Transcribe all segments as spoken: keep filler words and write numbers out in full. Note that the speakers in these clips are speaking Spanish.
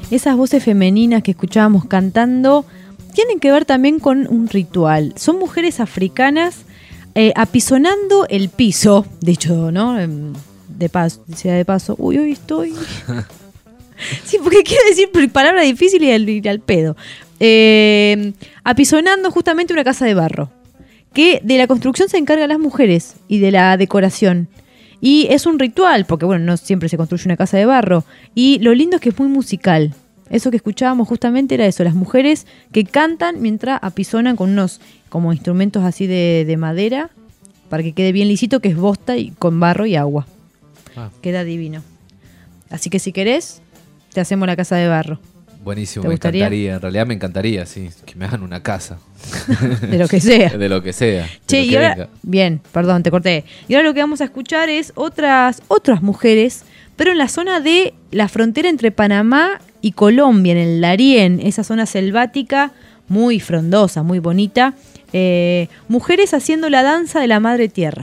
esas voces femeninas que escuchábamos cantando tienen que ver también con un ritual. Son mujeres africanas eh, apisonando el piso, de hecho, ¿no? De paso, sea de paso. Uy, hoy estoy... Sí, porque quiero decir palabras difíciles y al, y al pedo. Eh, apisonando justamente una casa de barro, que de la construcción se encargan las mujeres y de la decoración. Y es un ritual, porque bueno, no siempre se construye una casa de barro. Y lo lindo es que es muy musical. Eso que escuchábamos justamente era eso, las mujeres que cantan mientras apisonan con unos como instrumentos así de, de madera, para que quede bien lisito, que es bosta y con barro y agua. Ah. Queda divino. Así que si querés, te hacemos la casa de barro. Buenísimo, me gustaría? encantaría. En realidad me encantaría, sí, que me hagan una casa. De lo que sea. De lo que sea. Che, y ahora, bien, perdón, te corté. Y ahora lo que vamos a escuchar es otras, otras mujeres, pero en la zona de la frontera entre Panamá y Colombia, en el Darién, esa zona selvática muy frondosa, muy bonita. Eh, mujeres haciendo la danza de la madre tierra.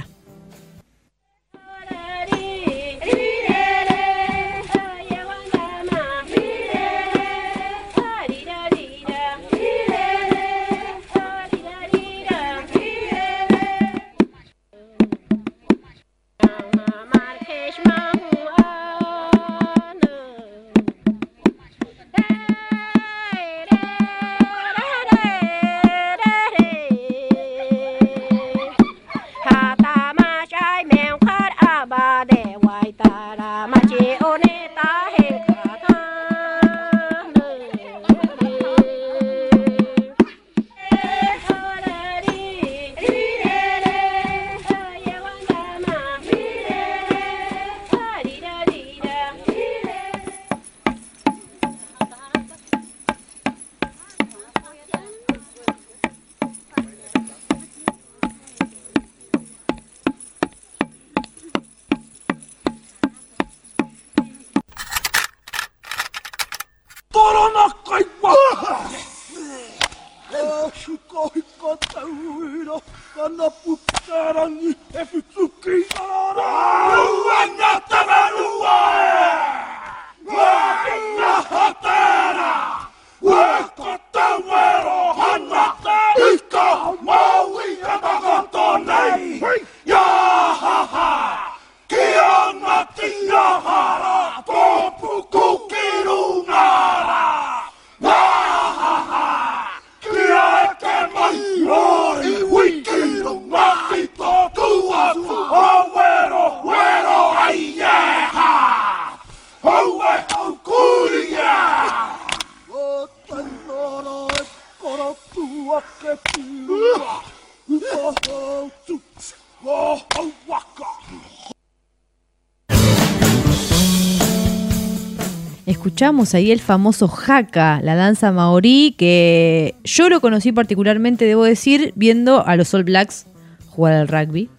Escuchamos ahí el famoso haka, la danza maorí, que yo lo conocí particularmente, debo decir, viendo a los All Blacks jugar al rugby.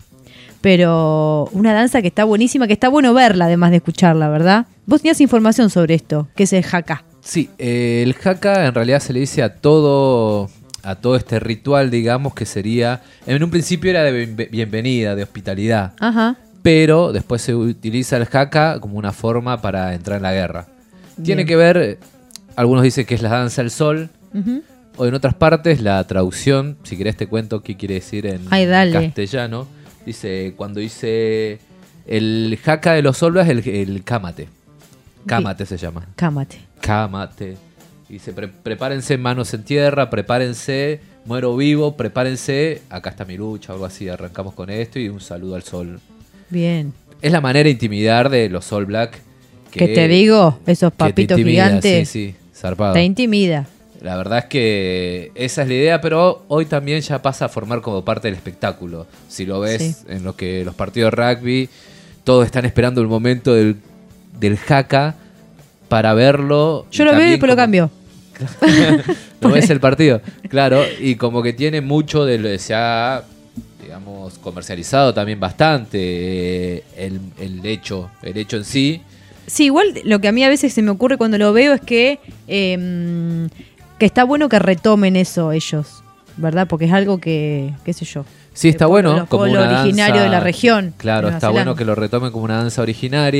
Pero una danza que está buenísima, que está bueno verla además de escucharla, ¿verdad? Vos tenías información sobre esto, ¿qué es el haka? Sí, eh, el haka en realidad se le dice a todo, a todo este ritual, digamos, que sería, en un principio era de bienvenida, de hospitalidad. Ajá. Pero después se utiliza el haka como una forma para entrar en la guerra. Tiene Bien. que ver, algunos dicen que es la danza del sol, uh-huh. o en otras partes la traducción, si querés te cuento qué quiere decir en Ay, dale. castellano. Dice, cuando dice el haka de los All Blacks, el, el cámate. Cámate se llama. Cámate. Cámate. Dice, pre- prepárense manos en tierra, prepárense, muero vivo, prepárense, acá está mi lucha, algo así. Arrancamos con esto y un saludo al sol. Bien. Es la manera de intimidar de los All Blacks. Que, que te digo, esos papitos te intimida, gigantes. Sí, sí, zarpado. Te intimida. La verdad es que esa es la idea, pero hoy también ya pasa a formar como parte del espectáculo. Si lo ves sí. en lo que los partidos de rugby, todos están esperando el momento del, del haka para verlo. Yo lo veo y después como... lo cambio. No ves el partido, claro, y como que tiene mucho de lo que se ha, digamos, comercializado también bastante el, el hecho, el hecho en sí. Sí, igual lo que a mí a veces se me ocurre cuando lo veo es que eh, que está bueno que retomen eso ellos, ¿verdad? Porque es algo que, qué sé yo. Sí, está el bueno. Pueblo, como pueblo una originario danza, de la región. Claro, está Zelanda. Bueno que lo retomen como una danza originaria,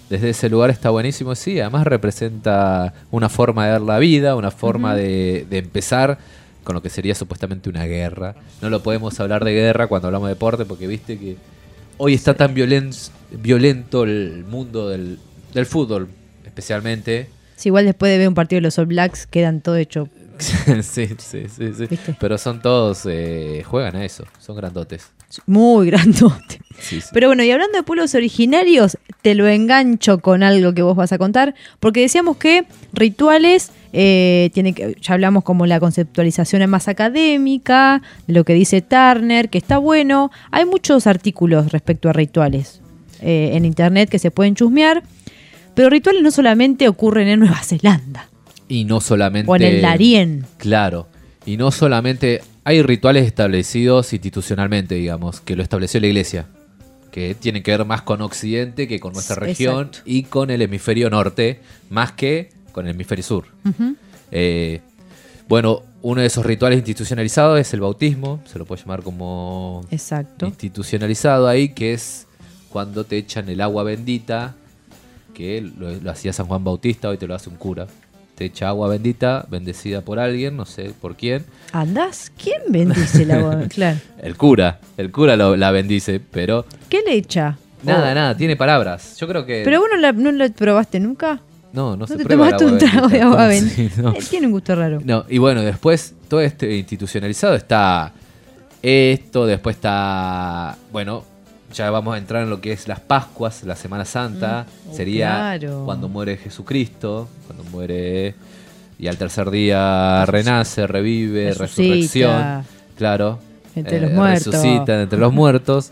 desde ese lugar está buenísimo. Sí, además representa una forma de ver la vida, una forma uh-huh. de, de empezar con lo que sería supuestamente una guerra. No lo podemos hablar de guerra cuando hablamos de deporte, porque viste que hoy está tan violen- violento el mundo del, del fútbol, especialmente. Sí, igual después de ver un partido de los All Blacks quedan todo hecho. sí, sí, sí, sí. Pero son todos, eh, juegan a eso, son grandotes. Muy grandotes. Sí, sí. Pero bueno, y hablando de pueblos originarios, te lo engancho con algo que vos vas a contar, porque decíamos que rituales, eh, tiene que, ya hablamos como la conceptualización es más académica, lo que dice Turner, que está bueno. Hay muchos artículos respecto a rituales eh, en internet que se pueden chusmear, pero rituales no solamente ocurren en Nueva Zelanda. Y no solamente... O en el Darién. Claro. Y no solamente... Hay rituales establecidos institucionalmente, digamos, que lo estableció la Iglesia, que tienen que ver más con Occidente que con nuestra región. Exacto. Y con el hemisferio norte, más que con el hemisferio sur. Uh-huh. Eh, bueno, uno de esos rituales institucionalizados es el bautismo, se lo puede llamar como Exacto. institucionalizado ahí, que es cuando te echan el agua bendita, que lo, lo hacía San Juan Bautista, hoy te lo hace un cura. Te echa agua bendita, bendecida por alguien, no sé por quién. ¿Andás? ¿Quién bendice el agua? Claro. El cura, el cura lo, la bendice, pero... ¿Qué le echa? Nada, oh. nada, tiene palabras. Yo creo que... ¿Pero vos no la, no la probaste nunca? No, no, ¿No se te prueba tomaste un trago de agua bendita? No. Tiene un gusto raro. No, y bueno, después, todo este institucionalizado está esto, después está... Bueno... Ya vamos a entrar en lo que es las Pascuas, la Semana Santa. Mm, oh, sería claro. cuando muere Jesucristo, cuando muere y al tercer día renace, revive, resucita. Resurrección. Claro. Entre eh, los muertos. Resucita entre los muertos.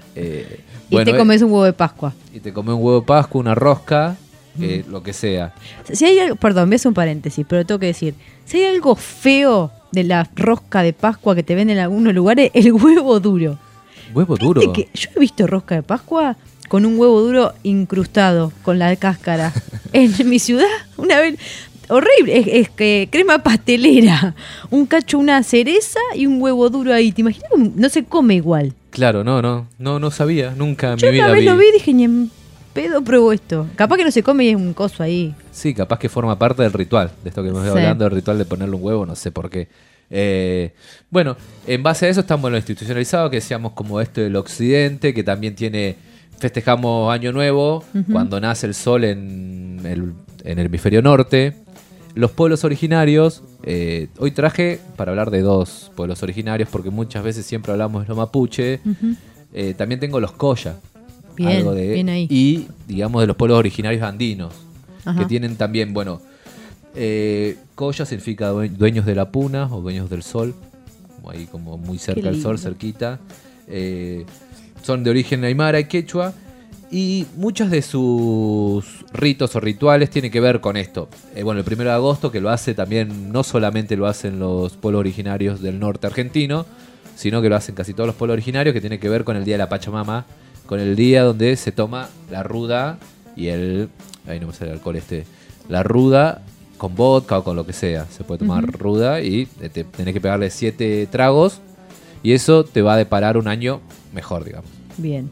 Eh, y bueno, te comes un huevo de Pascua. Y te comes un huevo de Pascua, una rosca, mm. eh, lo que sea. Si hay algo, perdón, ves un paréntesis, pero tengo que decir, si hay algo feo de la rosca de Pascua que te venden en algunos lugares, el huevo duro. Huevo duro. Que yo he visto rosca de Pascua con un huevo duro incrustado con la cáscara en mi ciudad una vez. Horrible, es, es que crema pastelera, un cacho, una cereza y un huevo duro ahí. ¿Te imaginas? No se come igual. Claro, no, no, no, no sabía, nunca en yo mi vida una vez vi. lo vi y dije, ni en pedo pruebo esto. Capaz que no se come y es un coso ahí. Sí, capaz que forma parte del ritual, de esto que hemos sí. hablando, del ritual de ponerle un huevo, no sé por qué. Eh, bueno, en base a eso estamos en lo institucionalizado, que decíamos como esto del occidente, que también tiene, festejamos Año Nuevo, uh-huh. cuando nace el sol en el, en el hemisferio norte. Los pueblos originarios, eh, hoy traje para hablar de dos pueblos originarios, porque muchas veces siempre hablamos de los mapuche, uh-huh. eh, también tengo los coya, bien, algo de, bien ahí. Y digamos de los pueblos originarios andinos, Ajá. que tienen también, bueno, Eh, Coya significa dueños de la puna o dueños del sol, como ahí como muy cerca del sol, cerquita. Eh, son de origen aymara y quechua, y muchos de sus ritos o rituales tienen que ver con esto. Eh, bueno, el primero de agosto, que lo hace también, no solamente lo hacen los pueblos originarios del norte argentino, sino que lo hacen casi todos los pueblos originarios, que tiene que ver con el día de la Pachamama, con el día donde se toma la ruda y el... ahí no me sale el alcohol este. La ruda... con vodka o con lo que sea. Se puede tomar uh-huh. ruda y te, tenés que pegarle siete tragos y eso te va a deparar un año mejor, digamos. Bien.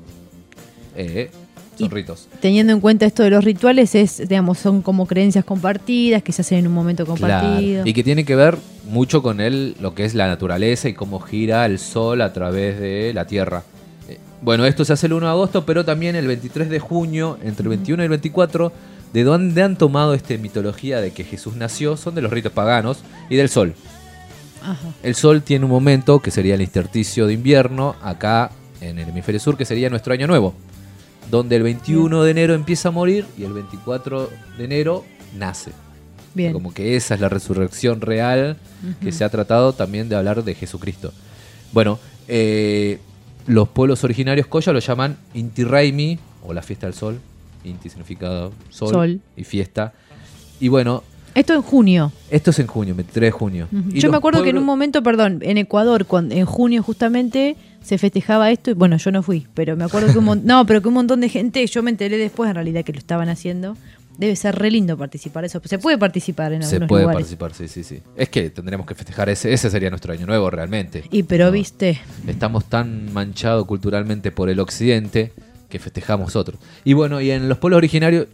Eh, son y ritos. Teniendo en cuenta esto de los rituales, es, digamos, son como creencias compartidas que se hacen en un momento compartido. Claro. Y que tiene que ver mucho con el, lo que es la naturaleza y cómo gira el sol a través de la tierra. Eh, bueno, esto se hace el uno de agosto, pero también el veintitrés de junio, entre el veintiuno y el veinticuatro... de dónde han tomado esta mitología de que Jesús nació, son de los ritos paganos y del sol. Ajá. El sol tiene un momento que sería el intersticio de invierno, acá en el hemisferio sur, que sería nuestro año nuevo, donde el veintiuno Bien. de enero empieza a morir y el veinticuatro de enero nace. Bien. Como que esa es la resurrección real, uh-huh. que se ha tratado también de hablar de Jesucristo. Bueno, eh, los pueblos originarios Coya lo llaman Inti Raymi, o la fiesta del sol. Inti significa sol, sol y fiesta. Y bueno... Esto en junio. Esto es en junio, veintitrés de junio. Uh-huh. Yo me acuerdo pueblos... que en un momento, perdón, en Ecuador, cuando, en junio justamente, se festejaba esto. Y bueno, yo no fui, pero me acuerdo que un montón... no, pero que un montón de gente, yo me enteré después en realidad que lo estaban haciendo. Debe ser re lindo participar eso. Se puede participar en algunos lugares. Se puede lugares. participar, sí, sí, sí. Es que tendremos que festejar ese, ese sería nuestro año nuevo realmente. Y pero ¿no? viste... Estamos tan manchados culturalmente por el occidente que festejamos nosotros. Y bueno, y en los pueblos originarios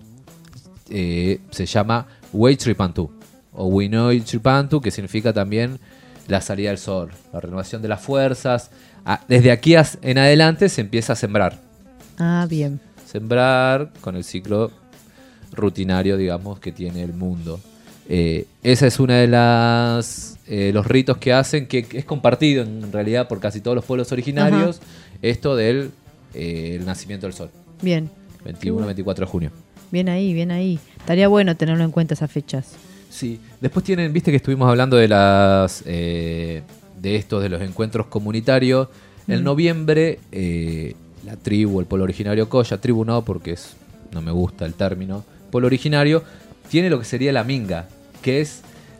eh, se llama Huaychiripantú o Huinoychiripantú, que significa también la salida del sol, la renovación de las fuerzas. Ah, desde aquí en adelante se empieza a sembrar. Ah, bien. Sembrar con el ciclo rutinario, digamos, que tiene el mundo. Eh, esa es una de las eh, los ritos que hacen, que es compartido en realidad por casi todos los pueblos originarios. Ajá. Esto del eh, el nacimiento del sol. Bien. veintiuno, veinticuatro de junio. Bien ahí, bien ahí. Estaría bueno tenerlo en cuenta esas fechas. Sí. Después tienen, viste que estuvimos hablando de las eh, de estos, de los encuentros comunitarios. Mm. En noviembre, eh, la tribu, el pueblo originario Colla, tribu no, porque es, no me gusta el término, pueblo originario, tiene lo que sería la minga, que es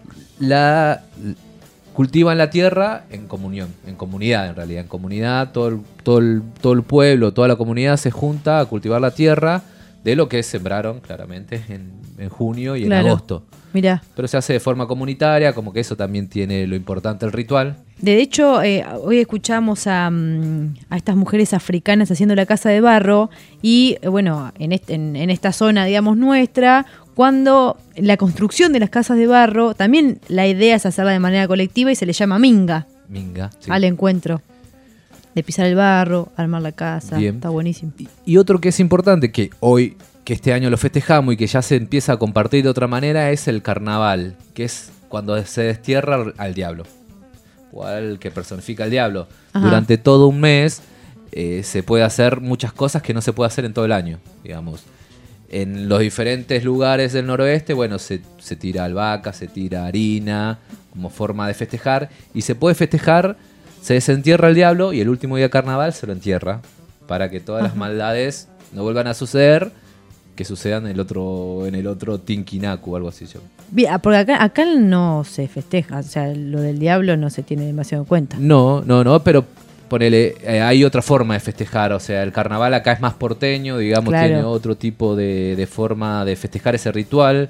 la... cultivan la tierra en comunión, en comunidad en realidad, en comunidad, todo el, todo el, todo el pueblo, toda la comunidad se junta a cultivar la tierra de lo que sembraron claramente en, en junio y claro. en agosto. Mirá. Pero se hace de forma comunitaria, como que eso también tiene lo importante, el ritual. De hecho, eh, hoy escuchamos a, a estas mujeres africanas haciendo la casa de barro y, eh, bueno, en, este, en, en esta zona, digamos, nuestra, cuando la construcción de las casas de barro, también la idea es hacerla de manera colectiva y se le llama minga. Minga, sí. Al encuentro. De pisar el barro, armar la casa. Bien. Está buenísimo. Y, y otro que es importante, que hoy, que este año lo festejamos y que ya se empieza a compartir de otra manera, es el carnaval, que es cuando se destierra al diablo, o al que personifica al diablo. Ajá. Durante todo un mes eh, se puede hacer muchas cosas que no se puede hacer en todo el año, digamos. En los diferentes lugares del noroeste, bueno, se, se tira albahaca, se tira harina, como forma de festejar, y se puede festejar, se desentierra el diablo y el último día de carnaval se lo entierra, para que todas Ajá. las maldades no vuelvan a suceder, que sucedan en el otro, en el otro Tinkinaku o algo así. Yo. Bien, porque acá, acá no se festeja, o sea, lo del diablo no se tiene demasiado en cuenta. No, no, no, pero ponele, eh, hay otra forma de festejar, o sea, el carnaval acá es más porteño, digamos, claro. tiene otro tipo de, de forma de festejar ese ritual.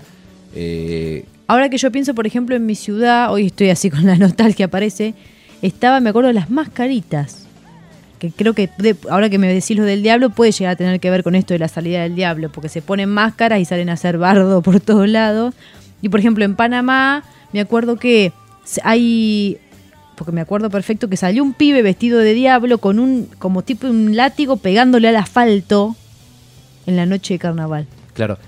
Eh, Ahora que yo pienso, por ejemplo, en mi ciudad, hoy estoy así con la nostalgia, aparece, estaba, me acuerdo, de las mascaritas, que creo que de, ahora que me decís lo del diablo puede llegar a tener que ver con esto de la salida del diablo, porque se ponen máscaras y salen a hacer bardo por todos lados. Y por ejemplo en Panamá me acuerdo que hay, porque me acuerdo perfecto que salió un pibe vestido de diablo con un, como tipo un látigo pegándole al asfalto en la noche de carnaval. Claro.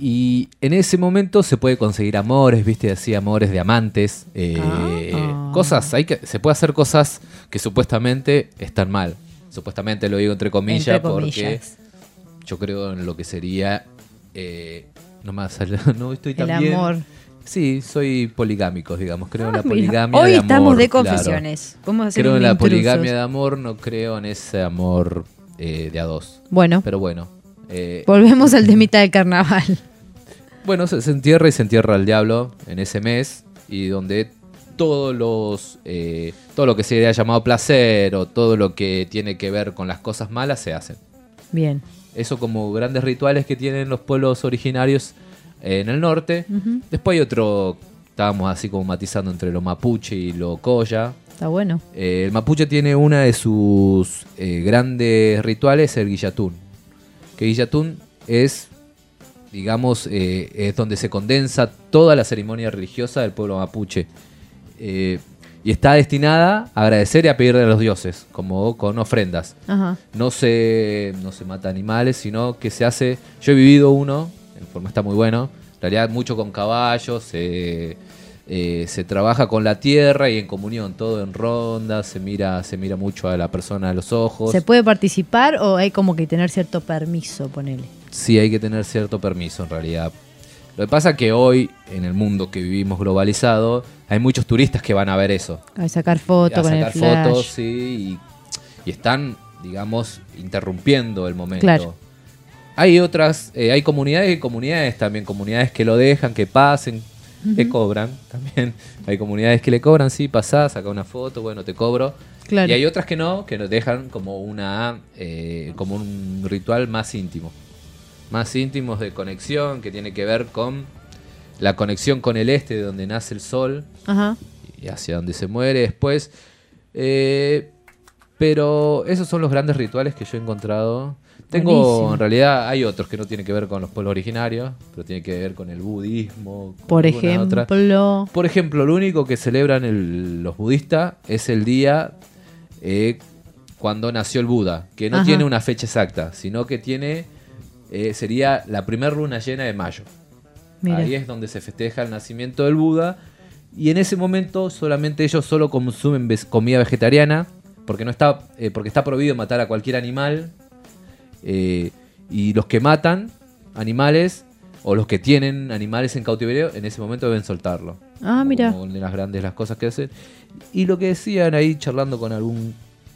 Y en ese momento se puede conseguir amores, viste, así amores de amantes, eh, ah. cosas, hay que, se puede hacer cosas que supuestamente están mal. Supuestamente lo digo entre comillas, entre comillas. Porque yo creo en lo que sería, eh, no más, no estoy tan el bien. amor. Sí, soy poligámico, digamos, creo ah, en la poligamia Hoy de amor. Hoy estamos de confesiones. Claro. Vamos a hacer creo en la intrusos. Poligamia de amor, no creo en ese amor eh, de a dos. Bueno. Pero bueno. Eh, Volvemos al temita del carnaval. Bueno, se, se entierra y se entierra al diablo en ese mes, y donde todos los eh, todo lo que se ha llamado placer o todo lo que tiene que ver con las cosas malas se hacen. Bien. Eso como grandes rituales que tienen los pueblos originarios eh, en el norte. Uh-huh. Después hay otro, estábamos así como matizando entre lo mapuche y lo colla. Está bueno. Eh, el mapuche tiene una de sus eh, grandes rituales, el guillatún. Que guillatún es, digamos, eh, es donde se condensa toda la ceremonia religiosa del pueblo mapuche. Eh, y está destinada a agradecer y a pedirle a los dioses, como con ofrendas. Ajá. No se, no se mata animales, sino que se hace... Yo he vivido uno, en forma está muy bueno, en realidad mucho con caballos, se, eh, se trabaja con la tierra y en comunión, todo en ronda, se mira, se mira mucho a la persona a los ojos. ¿Se puede participar o hay como que tener cierto permiso, ponele? Sí, hay que tener cierto permiso en realidad. Lo que pasa es que hoy, en el mundo que vivimos globalizado, hay muchos turistas que van a ver eso. A sacar fotos con el flash. A sacar fotos, sí, y, y están, digamos, interrumpiendo el momento. Claro. Hay otras, eh, hay comunidades y comunidades también, comunidades que lo dejan, que pasen, uh-huh. que cobran también. Hay comunidades que le cobran, sí, pasás, saca una foto, bueno, te cobro. Claro. Y hay otras que no, que nos dejan como una, eh, como un ritual más íntimo. Más íntimos de conexión, que tiene que ver con la conexión con el este, de donde nace el sol. Ajá. Y hacia donde se muere después. Eh, Pero esos son los grandes rituales que yo he encontrado. Tengo, Buenísimo. En realidad, hay otros que no tienen que ver con los pueblos originarios, pero tienen que ver con el budismo. Por ejemplo. Otra. Por ejemplo, lo único que celebran el, los budistas es el día eh, cuando nació el Buda, que no Ajá. tiene una fecha exacta, sino que tiene eh, sería la primera luna llena de mayo. Mira. Ahí es donde se festeja el nacimiento del Buda, y en ese momento solamente ellos solo consumen comida vegetariana, porque no está, eh, porque está prohibido matar a cualquier animal. Eh, y los que matan animales o los que tienen animales en cautiverio en ese momento deben soltarlo. Ah, mira. Como una de las grandes las cosas que hacen. Y lo que decían ahí charlando con algún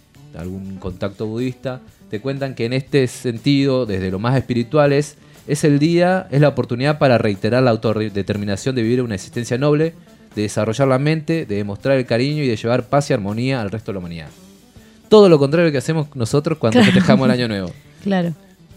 algún contacto budista, te cuentan que en este sentido, desde lo más espiritual, es, es el día, es la oportunidad para reiterar la autodeterminación de vivir una existencia noble, de desarrollar la mente, de demostrar el cariño y de llevar paz y armonía al resto de la humanidad. Todo lo contrario que hacemos nosotros cuando claro. festejamos el Año Nuevo. Claro.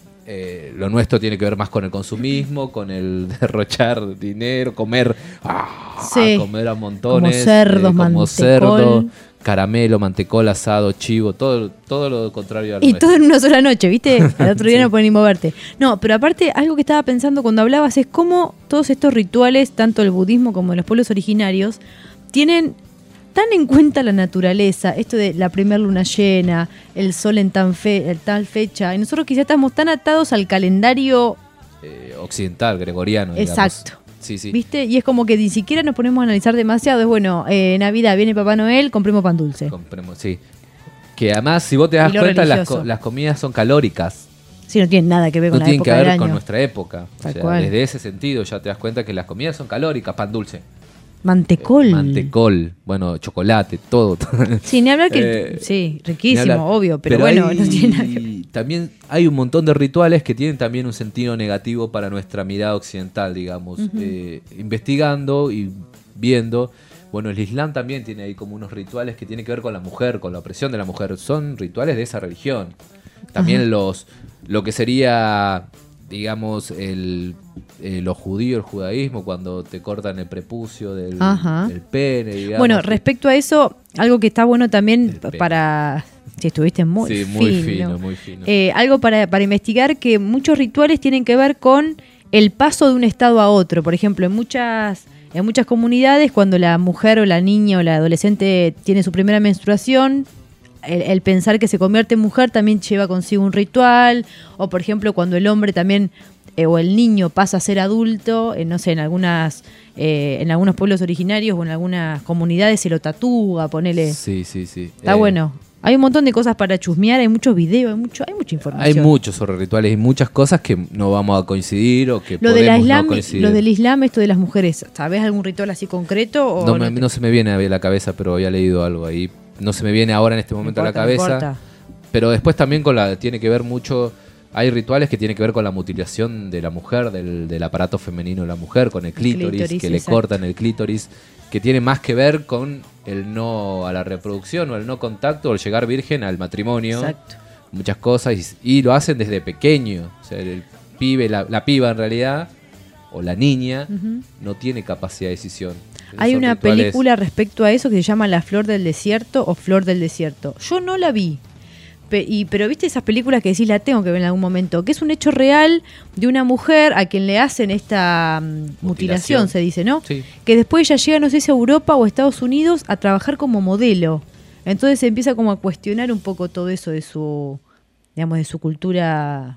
Eh, lo nuestro tiene que ver más con el consumismo, con el derrochar dinero, comer, ah, sí. comer a montones, como cerdos, eh, como mantecol. cerdo, caramelo, mantecol, asado, chivo, todo, todo lo contrario a lo Y nuestro. todo en una sola noche, ¿viste? Al otro día sí. no pueden ni moverte. No, pero aparte, algo que estaba pensando cuando hablabas es cómo todos estos rituales, tanto el budismo como los pueblos originarios, tienen tan en cuenta la naturaleza, esto de la primera luna llena, el sol en tan fe, en tal fecha, y nosotros quizás estamos tan atados al calendario eh, occidental, gregoriano. Exacto. Digamos. Sí, sí. ¿Viste? Y es como que ni siquiera nos ponemos a analizar demasiado. Es bueno, eh, Navidad viene Papá Noel, compremos pan dulce. Compremos, sí. Que además, si vos te das cuenta, las, co- las comidas son calóricas. Sí, no tienen nada que ver con no la época del año. No tienen que ver con nuestra época. Tal o sea, cual. Desde ese sentido ya te das cuenta que las comidas son calóricas, pan dulce. Mantecol. Eh, mantecol, bueno, chocolate, todo. Sí, ni hablar que... eh, sí, riquísimo, obvio, pero, pero bueno, hay, no tiene nada que ver. También hay un montón de rituales que tienen también un sentido negativo para nuestra mirada occidental, digamos. Uh-huh. Eh, investigando y viendo, bueno, el Islam también tiene ahí como unos rituales que tienen que ver con la mujer, con la opresión de la mujer. Son rituales de esa religión. También uh-huh. los lo que sería... digamos, el, eh, los judíos, el judaísmo, cuando te cortan el prepucio del, del pene, digamos. Bueno, respecto a eso, algo que está bueno también para... Si estuviste muy sí, fino. muy fino, muy fino. Eh, algo para, para investigar, que muchos rituales tienen que ver con el paso de un estado a otro. Por ejemplo, en muchas, en muchas comunidades, cuando la mujer o la niña o la adolescente tiene su primera menstruación... El, el pensar que se convierte en mujer también lleva consigo un ritual, o por ejemplo cuando el hombre también eh, o el niño pasa a ser adulto, eh, no sé, en algunas eh, en algunos pueblos originarios o en algunas comunidades se lo tatúa, ponele. Sí, sí, sí. Está eh, bueno. Hay un montón de cosas para chusmear, hay muchos videos, hay mucho, hay mucha información. Hay muchos sobre rituales y muchas cosas que no vamos a coincidir o que lo podemos de Islam, no coincidir. Lo del Islam, esto de las mujeres, ¿sabés algún ritual así concreto? O no, me, no, te... no se me viene a la cabeza, pero había leído algo ahí. No se me viene ahora en este momento no importa, a la cabeza. No importa. Pero después también con la tiene que ver mucho. Hay rituales que tienen que ver con la mutilación de la mujer, del, del aparato femenino de la mujer, con el clítoris, clítoris que exacto. le cortan el clítoris, que tiene más que ver con el no a la reproducción o el no contacto o el llegar virgen al matrimonio. Exacto. Muchas cosas. Y, y lo hacen desde pequeño. O sea, el pibe, la, la piba en realidad, o la niña, uh-huh. no tiene capacidad de decisión. Hay una rituales... película respecto a eso que se llama La Flor del Desierto o Flor del Desierto. Yo no la vi, pe- y, pero viste esas películas que decís la tengo que ver en algún momento, que es un hecho real de una mujer a quien le hacen esta um, mutilación, mutilación, se dice, ¿no? Sí. Que después ella llega, no sé si a Europa o a Estados Unidos a trabajar como modelo. Entonces se empieza como a cuestionar un poco todo eso de su, digamos, de su cultura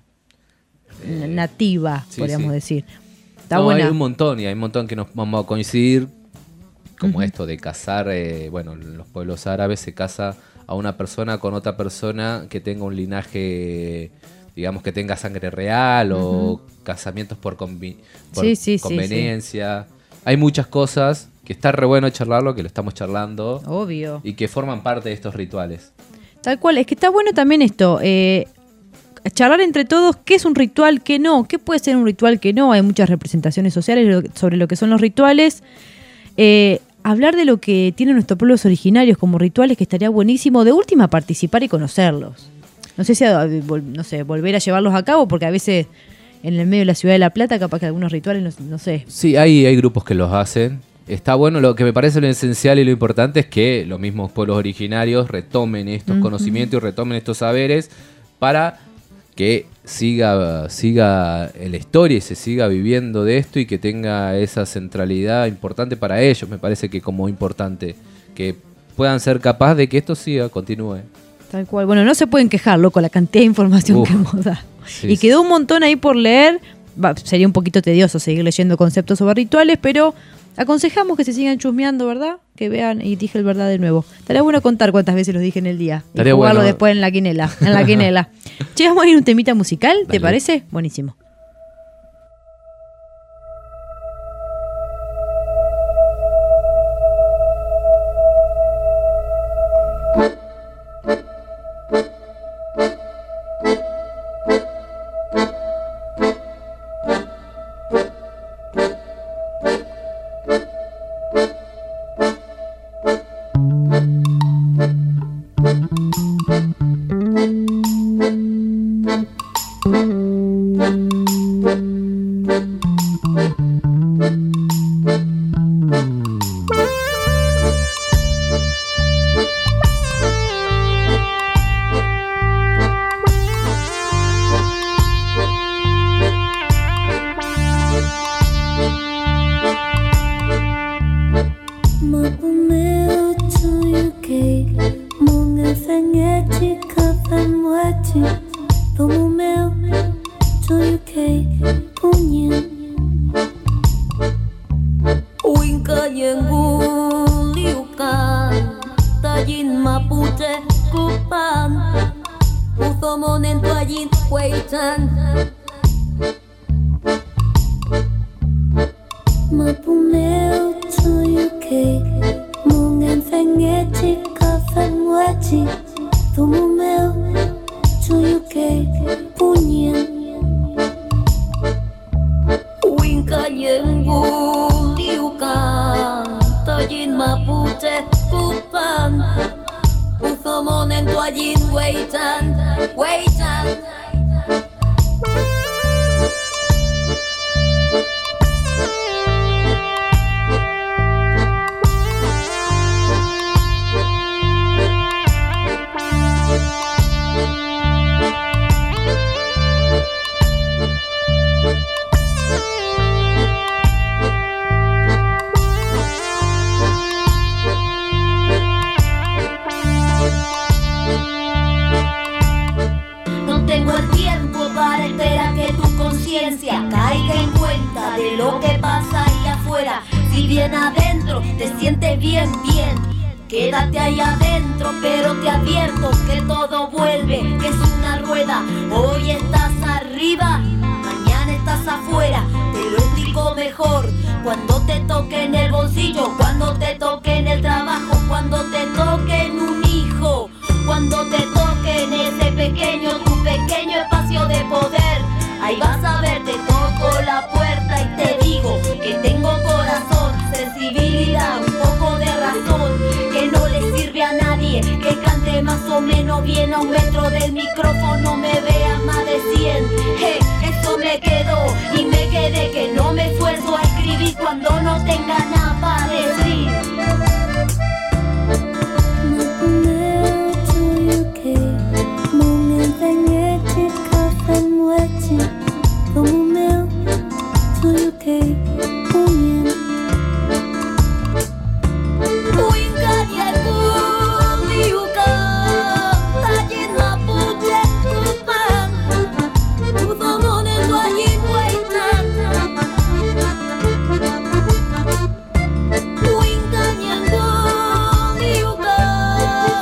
eh, nativa, sí, podríamos sí. decir. Está no, buena. Hay un montón y hay un montón que nos vamos a coincidir. Como uh-huh. esto de casar, eh, bueno, en los pueblos árabes se casa a una persona con otra persona que tenga un linaje, digamos, que tenga sangre real uh-huh. o casamientos por, convi- por sí, sí, conveniencia. Sí, sí. Hay muchas cosas que está re bueno charlarlo, que lo estamos charlando. Obvio. Y que forman parte de estos rituales. Tal cual, es que está bueno también esto, eh, charlar entre todos qué es un ritual, qué no, qué puede ser un ritual, qué no. Hay muchas representaciones sociales sobre lo que son los rituales. Eh, hablar de lo que tienen nuestros pueblos originarios como rituales, que estaría buenísimo, de última participar y conocerlos. No sé si a, no sé, volver a llevarlos a cabo, porque a veces en el medio de la ciudad de La Plata capaz que algunos rituales, no, no sé. Sí, hay, hay grupos que los hacen, está bueno. Lo que me parece lo esencial y lo importante es que los mismos pueblos originarios retomen estos uh-huh. conocimientos y retomen estos saberes para que siga, siga la historia y se siga viviendo de esto y que tenga esa centralidad importante para ellos. Me parece que como importante que puedan ser capaces de que esto siga, continúe. Tal cual. Bueno, no se pueden quejar, loco, la cantidad de información Uf, que hemos dado. Sí, y quedó un montón ahí por leer. Va, sería un poquito tedioso seguir leyendo conceptos sobre rituales, pero aconsejamos que se sigan chusmeando, ¿verdad? Que vean y dije el verdad de nuevo. Estaría bueno contar cuántas veces los dije en el día. Y jugarlo bueno. después en la quinela. En la quinela. Che, vamos a ir a un temita musical, ¿te Dale. parece? Buenísimo.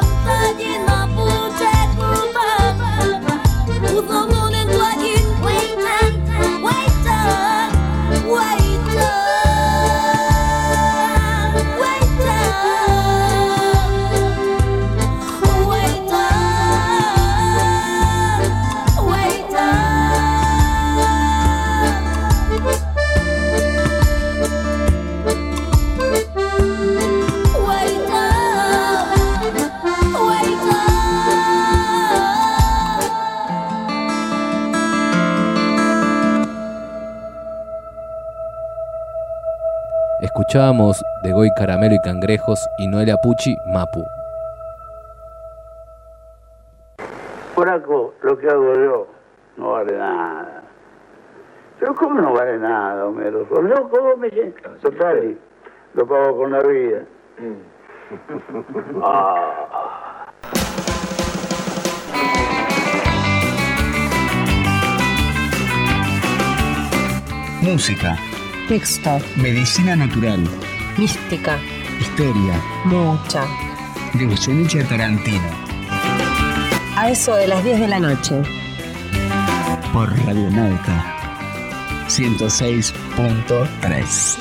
Wait Escuchábamos de Goy Caramelo y Cangrejos y Noelia Pucci, Mapu. Por algo, lo que hago yo no vale nada. Pero ¿cómo no vale nada, Homero? ¿Sos loco vos, me dicen? Total, lo pago con la vida. Ah. Música, texto, medicina natural, mística, historia, mucha. De Goyeneche a Tarantino. A eso de las diez de la noche. Por Radionauta ciento seis punto tres.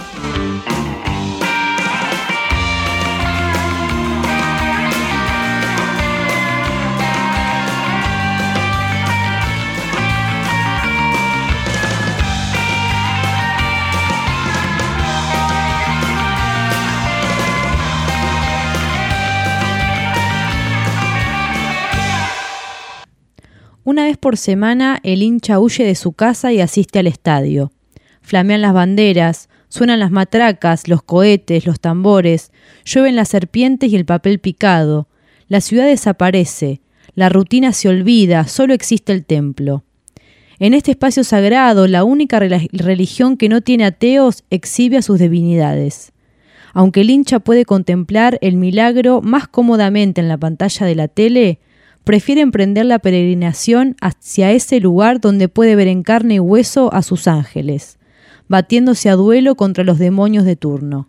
Una vez por semana el hincha huye de su casa y asiste al estadio. Flamean las banderas, suenan las matracas, los cohetes, los tambores, llueven las serpientes y el papel picado. La ciudad desaparece, la rutina se olvida, solo existe el templo. En este espacio sagrado, la única religión que no tiene ateos exhibe a sus divinidades. Aunque el hincha puede contemplar el milagro más cómodamente en la pantalla de la tele, prefiere emprender la peregrinación hacia ese lugar donde puede ver en carne y hueso a sus ángeles, batiéndose a duelo contra los demonios de turno.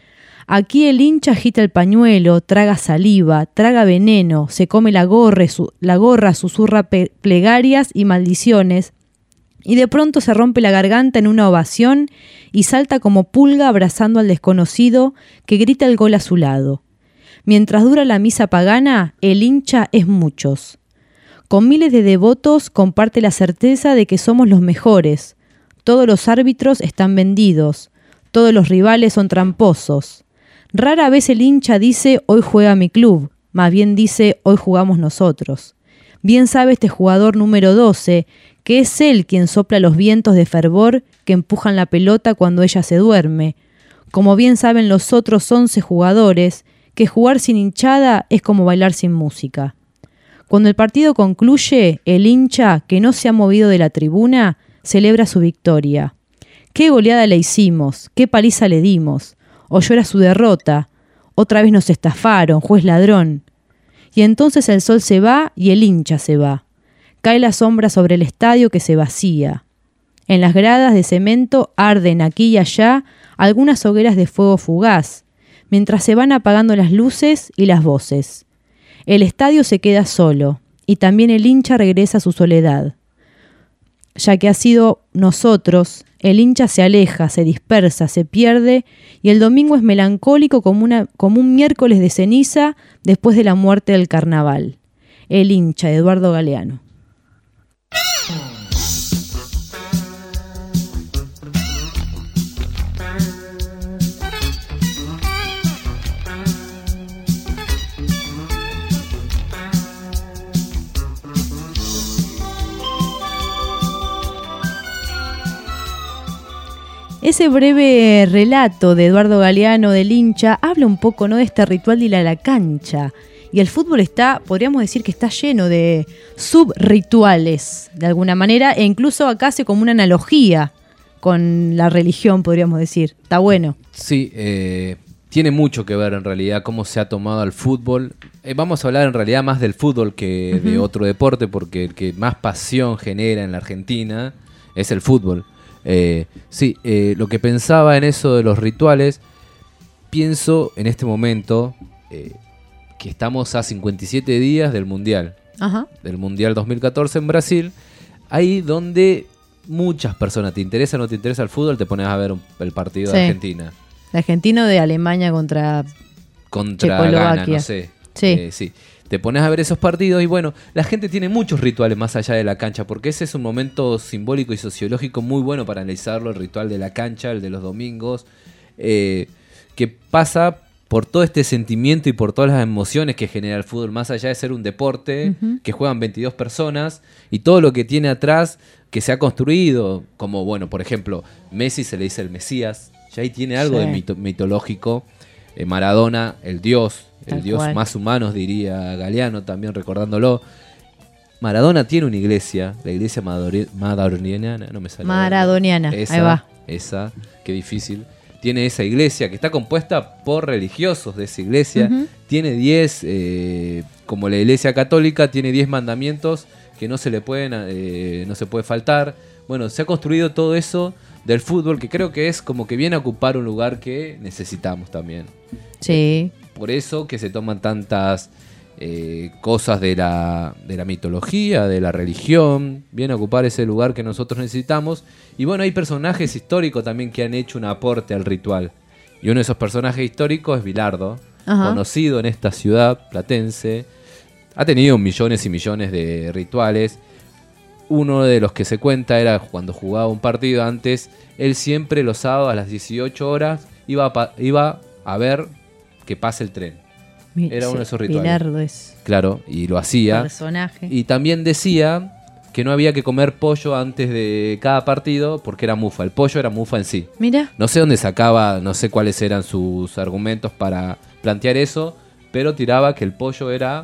Aquí el hincha agita el pañuelo, traga saliva, traga veneno, se come la gorra, su, la gorra susurra pe- plegarias y maldiciones, y de pronto se rompe la garganta en una ovación y salta como pulga abrazando al desconocido que grita el gol a su lado. Mientras dura la misa pagana, el hincha es muchos. Con miles de devotos comparte la certeza de que somos los mejores. Todos los árbitros están vendidos. Todos los rivales son tramposos. Rara vez el hincha dice hoy juega mi club, más bien dice hoy jugamos nosotros. Bien sabe este jugador número doce que es él quien sopla los vientos de fervor que empujan la pelota cuando ella se duerme. Como bien saben los otros once jugadores que jugar sin hinchada es como bailar sin música. Cuando el partido concluye, el hincha, que no se ha movido de la tribuna, celebra su victoria. ¡Qué goleada le hicimos! ¡Qué paliza le dimos! O llora su derrota. Otra vez nos estafaron, juez ladrón. Y entonces el sol se va y el hincha se va. Cae la sombra sobre el estadio que se vacía. En las gradas de cemento arden aquí y allá algunas hogueras de fuego fugaz, mientras se van apagando las luces y las voces. El estadio se queda solo, y también el hincha regresa a su soledad. Ya que ha sido nosotros, el hincha se aleja, se dispersa, se pierde, y el domingo es melancólico como, una, como un miércoles de ceniza después de la muerte del carnaval. El hincha, Eduardo Galeano. Ese breve relato de Eduardo Galeano del hincha habla un poco, ¿no?, de este ritual de ir a la cancha. Y el fútbol está, podríamos decir que está lleno de subrituales, de alguna manera, e incluso acá hace como una analogía con la religión, podríamos decir. Está bueno. Sí, eh, tiene mucho que ver en realidad cómo se ha tomado al fútbol. Eh, vamos a hablar en realidad más del fútbol que uh-huh. de otro deporte, porque el que más pasión genera en la Argentina es el fútbol. Eh, sí, eh, lo que pensaba en eso de los rituales, pienso en este momento eh, que estamos a cincuenta y siete días del Mundial, Ajá. del Mundial dos mil catorce en Brasil, ahí donde muchas personas, te interesa o no te interesa el fútbol, te pones a ver un, el partido sí. de Argentina. El argentino de Alemania contra Contra Ghana, no sé. Sí. Eh, sí. Te pones a ver esos partidos y bueno, la gente tiene muchos rituales más allá de la cancha, porque ese es un momento simbólico y sociológico muy bueno para analizarlo, el ritual de la cancha, el de los domingos, eh, que pasa por todo este sentimiento y por todas las emociones que genera el fútbol, más allá de ser un deporte uh-huh. que juegan veintidós personas y todo lo que tiene atrás que se ha construido, como bueno, por ejemplo, Messi se le dice el Mesías, Ya ahí tiene algo Sí. de mito- mitológico. Eh, Maradona, el dios, el Tal dios cual. más humano, diría Galeano, también recordándolo. Maradona tiene una iglesia, la iglesia madori- maradoniana, no me sale. Maradoniana, Esa, ahí va. Esa, qué difícil. Tiene esa iglesia que está compuesta por religiosos de esa iglesia. Ujú. Tiene diez, eh, como la iglesia católica, tiene diez mandamientos que no se le pueden, eh, no se puede faltar. Bueno, se ha construido todo eso del fútbol que creo que es como que viene a ocupar un lugar que necesitamos también. Sí. Por eso que se toman tantas eh, cosas de la, de la mitología, de la religión, viene a ocupar ese lugar que nosotros necesitamos. Y bueno, hay personajes históricos también que han hecho un aporte al ritual. Y uno de esos personajes históricos es Bilardo, Ajá. conocido en esta ciudad platense. Ha tenido millones y millones de rituales. Uno de los que se cuenta era cuando jugaba un partido antes, él siempre los sábados a las dieciocho horas iba a, pa- iba a ver que pase el tren. Mi- Era sí, uno de esos rituales. Bilardo es Claro, y lo hacía. personaje. Y también decía que no había que comer pollo antes de cada partido porque era mufa. El pollo era mufa en sí. Mira, No sé dónde sacaba, no sé cuáles eran sus argumentos para plantear eso, pero tiraba que el pollo era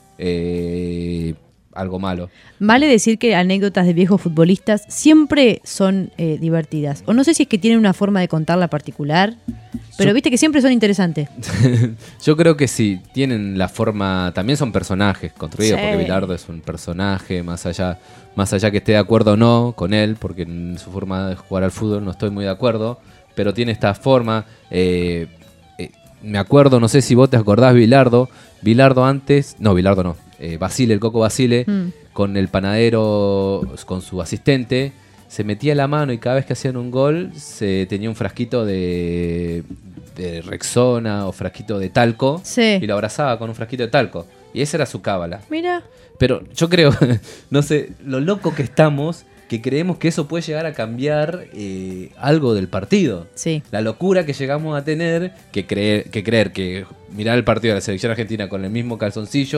eh, algo malo. vale decir que anécdotas de viejos futbolistas siempre son eh, divertidas. O no sé si es que tienen una forma de contarla particular, pero Yo- viste que siempre son interesantes. Yo creo que sí, tienen la forma, también son personajes construidos, Sí. porque Bilardo es un personaje, más allá, más allá que esté de acuerdo o no con él, porque en su forma de jugar al fútbol no estoy muy de acuerdo, pero tiene esta forma. eh, eh, me acuerdo, no sé si vos te acordás, Bilardo, Bilardo antes, no, Bilardo no, eh, Basile, el Coco Basile, Mm. con el panadero, con su asistente, se metía la mano y cada vez que hacían un gol se tenía un frasquito de, de Rexona o frasquito de talco Sí. y lo abrazaba con un frasquito de talco. Y esa era su cábala. Mira, Pero yo creo, no sé, lo loco que estamos, que creemos que eso puede llegar a cambiar eh, algo del partido. sí. La locura que llegamos a tener, que creer que, creer que mirar el partido de la selección argentina con el mismo calzoncillo,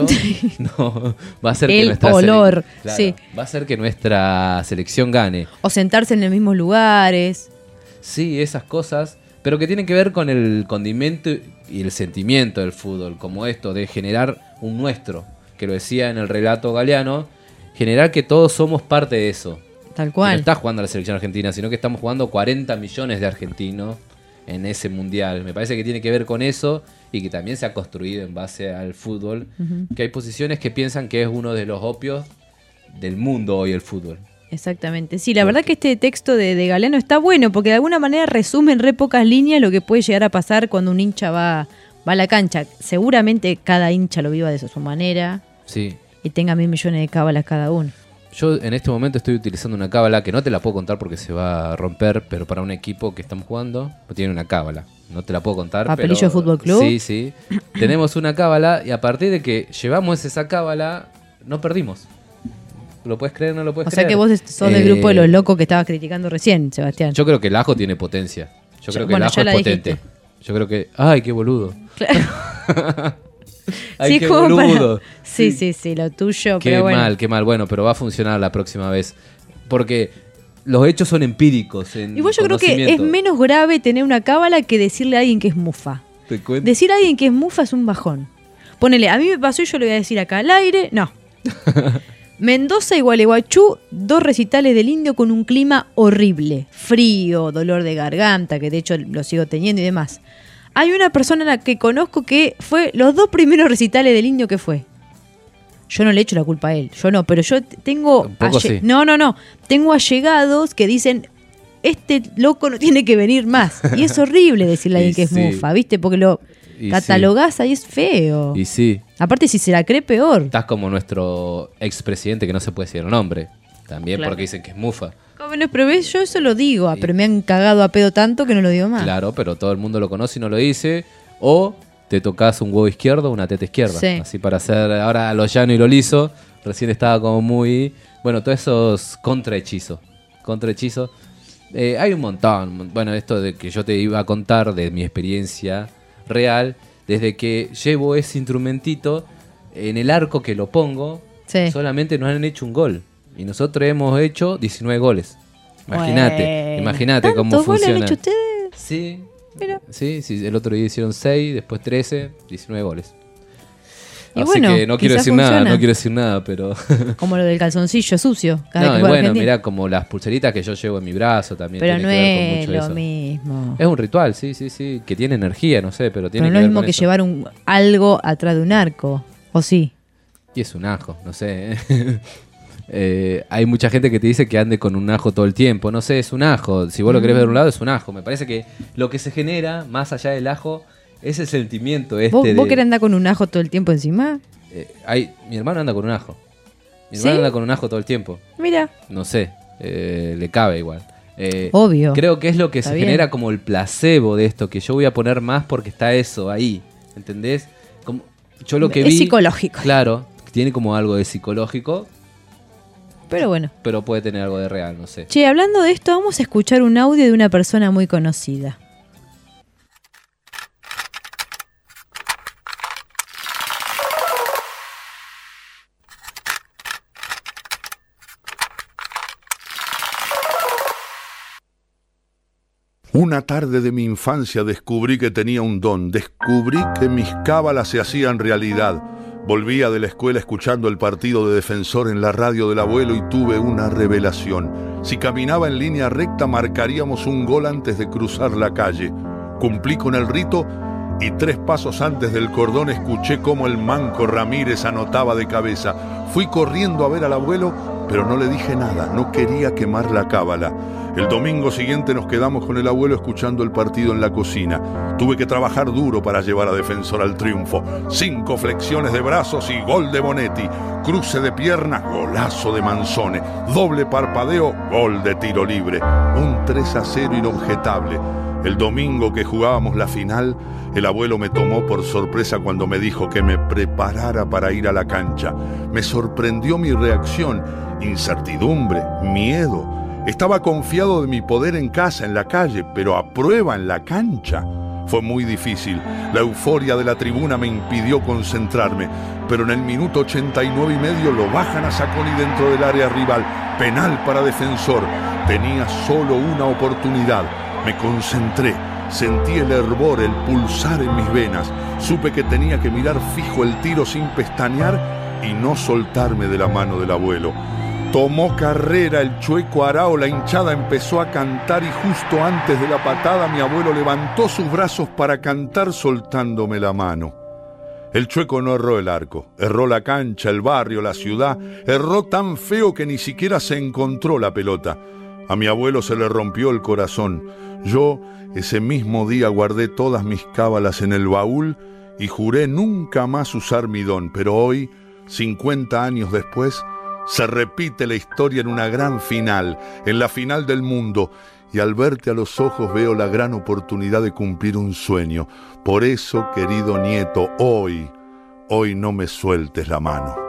no, va a hacer que El nuestra sele- olor, Claro, sí. va a hacer que nuestra selección gane. O sentarse en los mismos lugares. Sí, esas cosas, pero que tienen que ver con el condimento y el sentimiento del fútbol, como esto de generar un nuestro, que lo decía en el relato Galeano, generar que todos somos parte de eso. Tal Que cual. no está jugando la selección argentina, sino que estamos jugando cuarenta millones de argentinos en ese mundial. Me parece que tiene que ver con eso y que también se ha construido en base al fútbol, Ujú. que hay posiciones que piensan que es uno de los opios del mundo hoy el fútbol. Exactamente. Sí, la verdad que este texto de, de Galeano está bueno porque de alguna manera resume en re pocas líneas lo que puede llegar a pasar cuando un hincha va, va a la cancha. Seguramente cada hincha lo viva de su manera Sí. y tenga mil millones de cábalas cada uno. Yo en este momento estoy utilizando una cábala que no te la puedo contar porque se va a romper, pero para un equipo que estamos jugando tiene una cábala. No te la puedo contar. ¿Papelillo pero- de Fútbol Club? Sí, sí. Tenemos una cábala y a partir de que llevamos esa cábala, no perdimos. ¿Lo puedes creer o no lo puedes O creer? sea que vos sos del Eh, grupo de los locos que estabas criticando recién, Sebastián. Yo creo que el ajo tiene potencia. Yo Yo- creo que bueno, el ajo ya es la potente. dijiste. Yo creo que... ¡Ay, qué boludo! ¡Ay, Sí, qué como para- boludo! Sí, sí, sí, lo tuyo, Qué pero bueno. mal, qué mal. Bueno, pero va a funcionar la próxima vez. Porque los hechos son empíricos. En Igual yo creo que es conocimiento. menos grave tener una cábala que decirle a alguien que es mufa. Te cuento. Decir a alguien que es mufa es un bajón. Ponele, a mí me pasó y yo le voy a decir acá al aire, no. Mendoza y Gualeguaychú, dos recitales del Indio con un clima horrible. Frío, dolor de garganta, que de hecho lo sigo teniendo y demás. Hay una persona a la que conozco que fue los dos primeros recitales del Indio que fue. Yo no le echo la culpa a él, yo no, pero yo t- tengo... Un poco alle- sí. No, no, no. Tengo allegados que dicen, este loco no tiene que venir más. Y es horrible decirle a Y alguien que es sí. mufa, ¿viste? Porque lo Y catalogás ahí, es feo. Y sí, Aparte, si se la cree, peor. estás como nuestro expresidente que no se puede decir el nombre. También Claro. porque dicen que es mufa. Jóvenes, pero ves, yo eso lo digo, ah, Sí. pero me han cagado a pedo tanto que no lo digo más. Claro, pero todo el mundo lo conoce y no lo dice. O te tocas un huevo izquierdo o una teta izquierda. Sí. Así para hacer ahora lo llano y lo liso. Recién estaba como muy... Bueno, todos esos contrahechizos. Contrahechizos. Eh, hay un montón. Bueno, esto de que yo te iba a contar de mi experiencia real. Desde que llevo ese instrumentito en el arco que lo pongo, Sí. solamente nos han hecho un gol. Y nosotros hemos hecho diecinueve goles. Imagínate, Bueno. imagínate cómo ¿Tantos goles han funciona. hecho ustedes? Sí. Mira. Sí, sí, el otro día hicieron seis, después trece, diecinueve goles. Y Así bueno, que no quiero quizás decir nada, funciona. no quiero decir nada, pero... Como lo del calzoncillo sucio. Cada no, vez y que juega bueno, Argentina. mirá, como las pulseritas que yo llevo en mi brazo también. Pero tiene no que ver con es mucho lo eso. mismo. Es un ritual, sí, sí, sí, que tiene energía, no sé, pero tiene Pero no que es lo ver mismo con que eso. llevar un, algo atrás de un arco. ¿O sí? Y es un ajo, no sé. ¿eh? Eh, hay mucha gente que te dice que ande con un ajo todo el tiempo. No sé, es un ajo. Si vos lo querés ver de un lado, es un ajo. Me parece que lo que se genera, más allá del ajo, es el sentimiento este ¿Vos, de... ¿Vos querés andar con un ajo todo el tiempo encima? Eh, hay, mi hermano anda con un ajo. Mi ¿Sí? hermano anda con un ajo todo el tiempo. Mira. No sé, eh, le cabe igual. Eh, Obvio. Creo que es lo que Está se bien. genera como el placebo de esto, que yo voy a poner más porque está eso ahí. ¿Entendés? Como, yo lo que Es vi... psicológico. Claro, tiene como algo de psicológico, Pero bueno. pero puede tener algo de real, no sé. Che, hablando de esto, vamos a escuchar un audio de una persona muy conocida. Una tarde de mi infancia descubrí que tenía un don, descubrí que mis cábalas se hacían realidad. Volvía de la escuela escuchando el partido de Defensor en la radio del abuelo y tuve una revelación. Si caminaba en línea recta marcaríamos un gol antes de cruzar la calle. Cumplí con el rito y tres pasos antes del cordón escuché cómo el manco Ramírez anotaba de cabeza. Fui corriendo a ver al abuelo, pero no le dije nada, no quería quemar la cábala. El domingo siguiente nos quedamos con el abuelo escuchando el partido en la cocina. Tuve que trabajar duro para llevar a Defensor al triunfo. Cinco flexiones de brazos y gol de Bonetti. Cruce de piernas, golazo de Manzone. Doble parpadeo, gol de tiro libre. Un tres a cero inobjetable. El domingo que jugábamos la final, el abuelo me tomó por sorpresa cuando me dijo que me preparara para ir a la cancha. Me sorprendió mi reacción, incertidumbre, miedo. Estaba confiado de mi poder en casa, en la calle, pero a prueba en la cancha. Fue muy difícil. La euforia de la tribuna me impidió concentrarme, pero en el minuto ochenta y nueve y medio lo bajan a Saconi dentro del área rival. Penal para Defensor. Tenía solo una oportunidad. Me concentré. Sentí el hervor, el pulsar en mis venas. Supe que tenía que mirar fijo el tiro sin pestañear y no soltarme de la mano del abuelo. Tomó carrera el Chueco Arao, la hinchada empezó a cantar y justo antes de la patada mi abuelo levantó sus brazos para cantar soltándome la mano. El Chueco no erró el arco, erró la cancha, el barrio, la ciudad, erró tan feo que ni siquiera se encontró la pelota. A mi abuelo se le rompió el corazón. Yo ese mismo día guardé todas mis cábalas en el baúl y juré nunca más usar mi don, pero hoy, cincuenta años después, se repite la historia en una gran final, en la final del mundo, y al verte a los ojos veo la gran oportunidad de cumplir un sueño. Por eso, querido nieto, hoy, hoy no me sueltes la mano.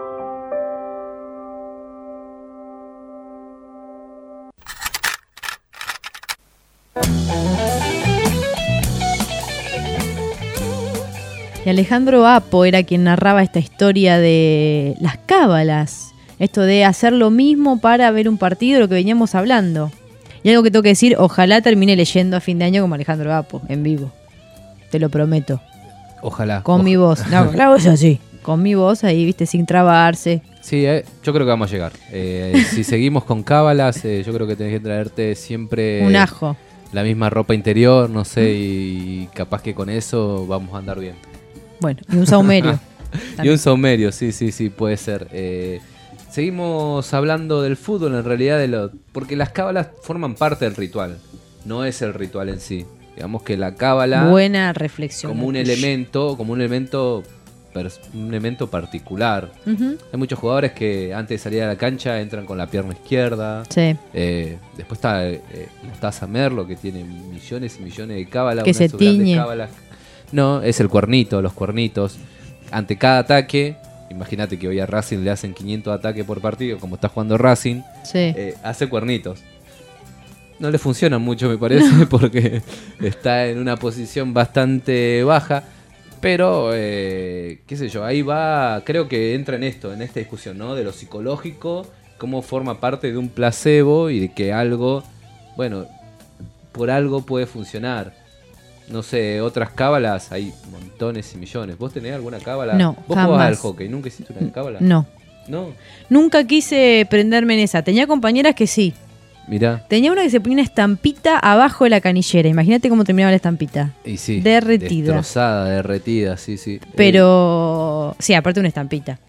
Y Alejandro Apo era quien narraba esta historia de las cábalas. Esto de hacer lo mismo para ver un partido, lo que veníamos hablando. Y algo que tengo que decir, ojalá termine leyendo a fin de año como Alejandro Apo, en vivo. Te lo prometo. Ojalá. Con Oja- mi voz. No, la voz así. Con mi voz ahí, viste, sin trabarse. Sí, eh, yo creo que vamos a llegar. Eh, si seguimos con cábalas, eh, yo creo que tenés que traerte siempre... Un ajo. La misma ropa interior, no sé, y capaz que con eso vamos a andar bien. Bueno, y un saumerio. Y un saumerio, sí, sí, sí, puede ser. Eh, seguimos hablando del fútbol, en realidad, de lo porque las cábalas forman parte del ritual, no es el ritual en sí. Digamos que la cábala Buena reflexión. como un Uy. elemento, como un elemento, pers- un elemento particular. Ujú. Hay muchos jugadores que antes de salir a la cancha entran con la pierna izquierda. Sí. Eh, después está eh, Mostaza Merlo, que tiene millones y millones de cábalas. Que una se de sus grandes tiñe. cábalas. No, es el cuernito, los cuernitos. Ante cada ataque, imagínate que hoy a Racing le hacen quinientos ataques por partido, como está jugando Racing, Sí. eh, hace cuernitos. No le funcionan mucho, me parece, porque está en una posición bastante baja. Pero, eh, qué sé yo, ahí va, creo que entra en esto, en esta discusión, ¿no? De lo psicológico, cómo forma parte de un placebo y de que algo, bueno, por algo puede funcionar. No sé, otras cábalas hay montones y millones. ¿Vos tenés alguna cábala? No, ¿Vos jamás. jugás al hockey? ¿Nunca hiciste una cábala? No. ¿No? Nunca quise prenderme en esa. Tenía compañeras que sí. Mirá. Tenía una que se ponía una estampita abajo de la canillera. Imagínate cómo terminaba la estampita. Y sí. Derretida. Destrozada, derretida, sí, sí. Pero... Sí, aparte una estampita.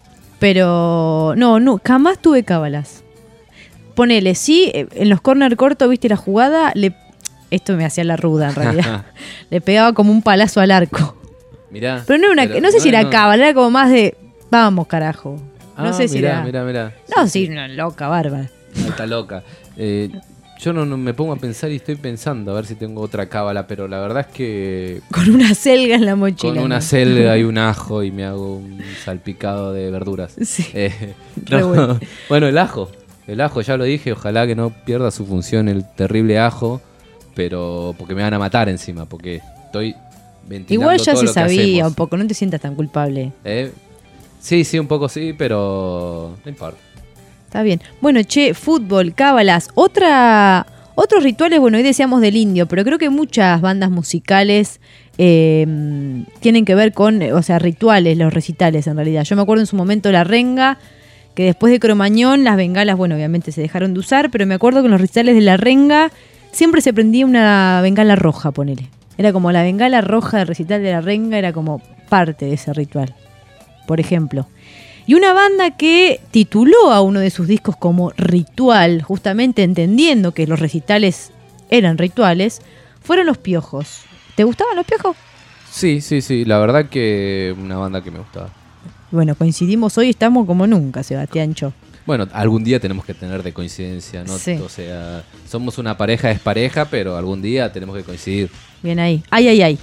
Pero... No, no, jamás tuve cábalas. Ponele, sí, en los corner cortos, viste la jugada, le... Esto me hacía la ruda en realidad. Le pegaba como un palazo al arco. Mirá. Pero no, era una, pero, no sé no, si era no. cábala, era como más de... Vamos, carajo. No Ah, sé si mirá, era... mirá, mirá. No, sí, una loca, bárbara. Está loca. Eh, yo no, no me pongo a pensar y estoy pensando a ver si tengo otra cábala, pero la verdad es que Con una selga en la mochila. con una ¿no? selga y un ajo y me hago un salpicado de verduras. Sí. Eh, Re no. bueno. Bueno, el ajo. El ajo, ya lo dije, ojalá que no pierda su función el terrible ajo, pero porque me van a matar encima, porque estoy ventilando Igual ya todo se lo que sabía hacemos. un poco, no te sientas tan culpable. Eh, Sí, sí, un poco sí, pero no importa. Está bien. Bueno, che, fútbol, cábalas, otra, otros rituales, bueno, hoy decíamos del indio, pero creo que muchas bandas musicales eh, tienen que ver con, o sea, rituales, los recitales en realidad. Yo me acuerdo en su momento La Renga, que después de Cromañón, las bengalas, bueno, obviamente se dejaron de usar, pero me acuerdo que en los recitales de La Renga siempre se prendía una bengala roja, ponele. Era como la bengala roja del recital de La Renga, era como parte de ese ritual, por ejemplo. Y una banda que tituló a uno de sus discos como Ritual, justamente entendiendo que los recitales eran rituales, fueron Los Piojos. ¿Te gustaban Los Piojos? Sí, sí, sí, la verdad que una banda que me gustaba. Bueno, coincidimos hoy, estamos como nunca, Sebastián Cho. Bueno, algún día tenemos que tener de coincidencia, ¿no? Sí. O sea, somos una pareja despareja, pero algún día tenemos que coincidir. Bien ahí. Ay, ay, ay.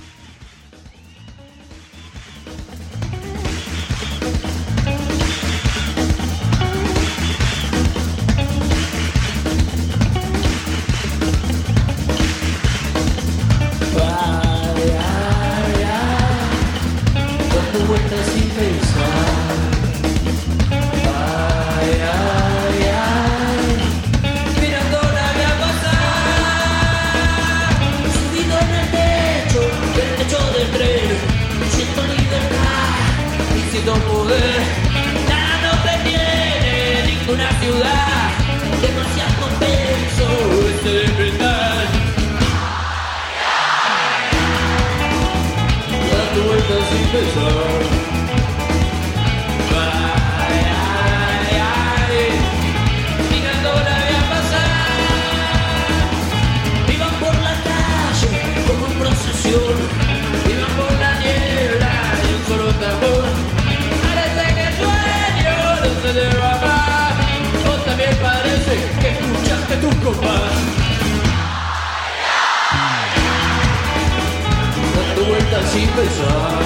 Sin pensar.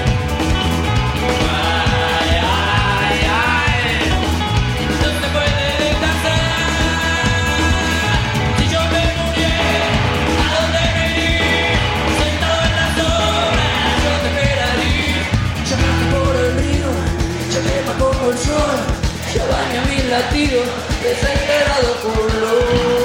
Ay, ay, ay, no se puede descansar. Si yo me muriera, ¿a dónde me iría? Sentado en la sombra, yo te esperaría. Llamate por el río, ya quema como el sol, ya baña mis latidos, desesperado por lo.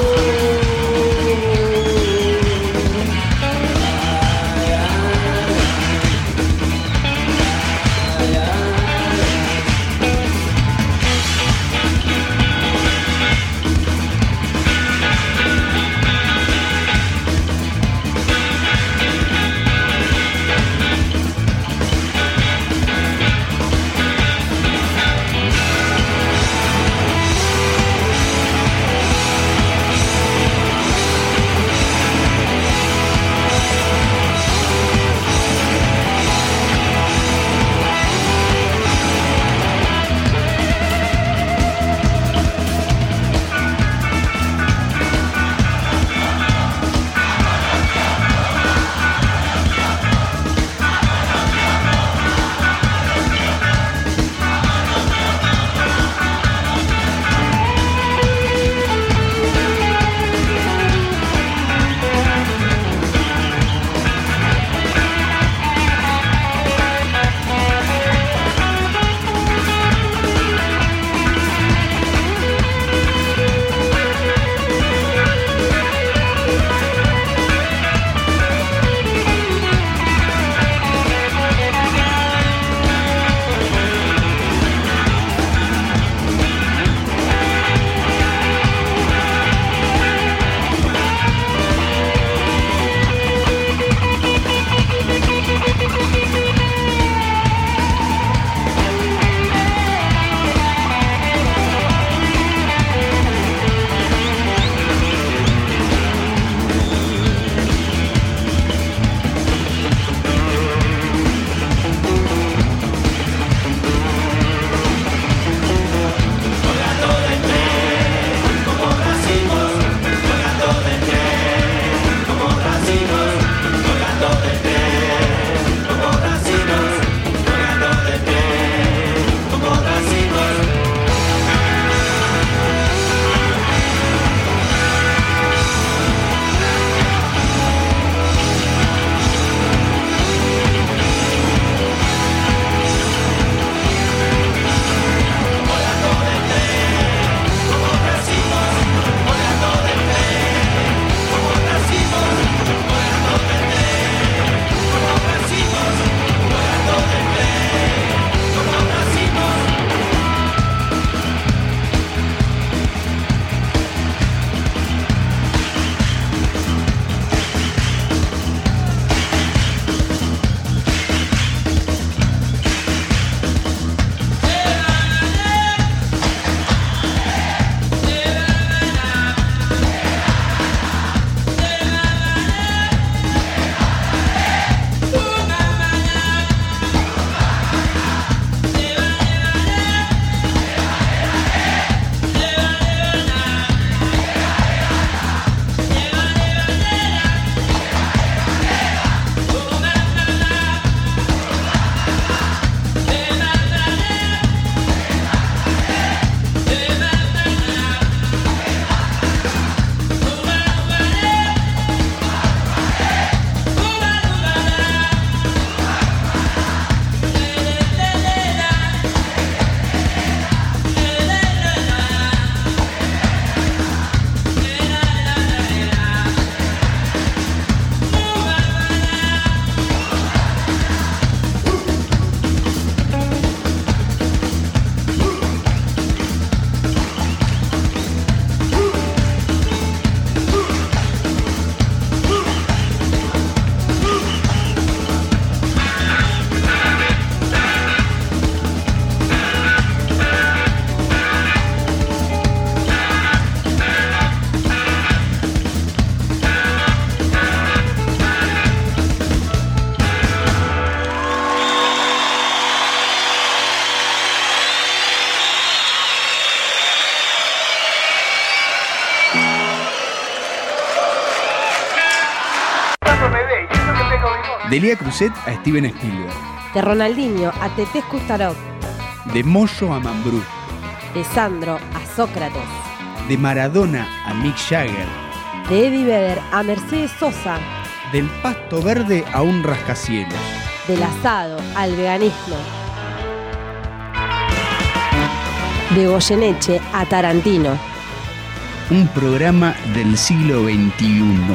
De Lía Cruzet a Steven Spielberg. De Ronaldinho a Tetés Kustarov. De Moyo a Mambrú. De Sandro a Sócrates. De Maradona a Mick Jagger. De Eddie Vedder a Mercedes Sosa. Del pasto verde a un rascacielos. Del asado al veganismo. De Goyeneche a Tarantino. Un programa del siglo veintiuno.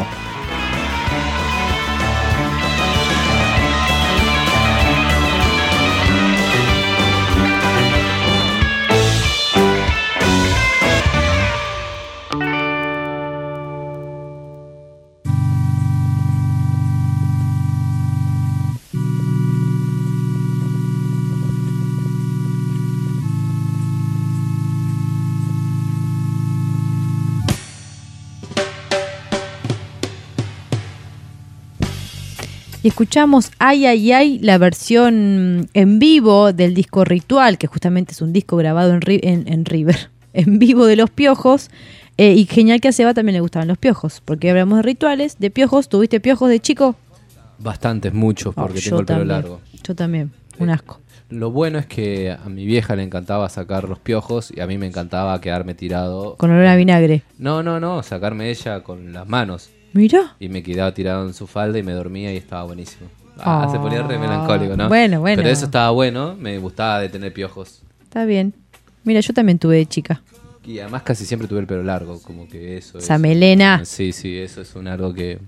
Y escuchamos Ay, ay, ay, la versión en vivo del disco Ritual, que justamente es un disco grabado en, en, en River, en vivo de Los Piojos. Eh, y genial que a Seba también le gustaban los piojos, porque hablamos de rituales, de piojos. ¿Tuviste piojos de chico? Bastantes, muchos, porque Oh, tengo el pelo también. largo. Yo también, un asco. Lo bueno es que a mi vieja le encantaba sacar los piojos y a mí me encantaba quedarme tirado. Con olor a vinagre. No, no, no, sacarme ella con las manos. Mira. Y me quedaba tirado en su falda y me dormía y estaba buenísimo. Ah, Oh. se ponía re melancólico, ¿no? Bueno, bueno. Pero eso estaba bueno, me gustaba de tener piojos. Está bien. Mira, yo también tuve de chica. Y además casi siempre tuve el pelo largo, como que eso Esa es- melena. Sí, sí, eso es un algo que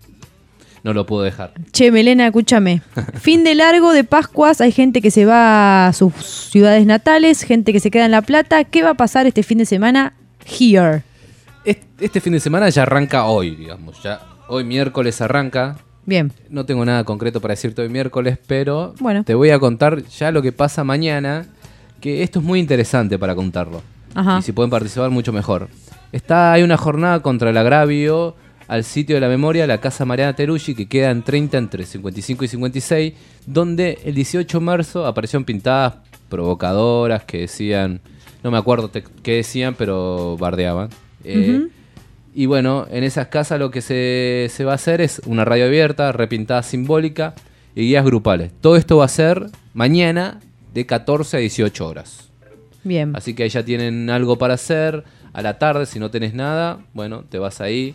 no lo puedo dejar. Che, Melena, escúchame. Fin de largo de Pascuas, hay gente que se va a sus ciudades natales, gente que se queda en La Plata. ¿Qué va a pasar este fin de semana? Here. Este, este fin de semana ya arranca hoy, digamos. Ya hoy miércoles arranca. Bien. No tengo nada concreto para decirte hoy miércoles, pero Bueno. te voy a contar ya lo que pasa mañana, que esto es muy interesante para contarlo. Ajá. Y si pueden participar, mucho mejor. Está, hay una jornada contra el agravio al sitio de la memoria, la Casa Mariana Teruggi, que queda en treinta entre cincuenta y cinco y cincuenta y seis, donde el dieciocho de marzo aparecieron pintadas provocadoras que decían, no me acuerdo te- qué decían, pero bardeaban. Eh, Ujú. Y bueno, en esas casas lo que se, se va a hacer es una radio abierta, repintada simbólica y guías grupales. Todo esto va a ser mañana de catorce a dieciocho horas. Bien. Así que ahí ya tienen algo para hacer. A la tarde, si no tenés nada, bueno, te vas ahí.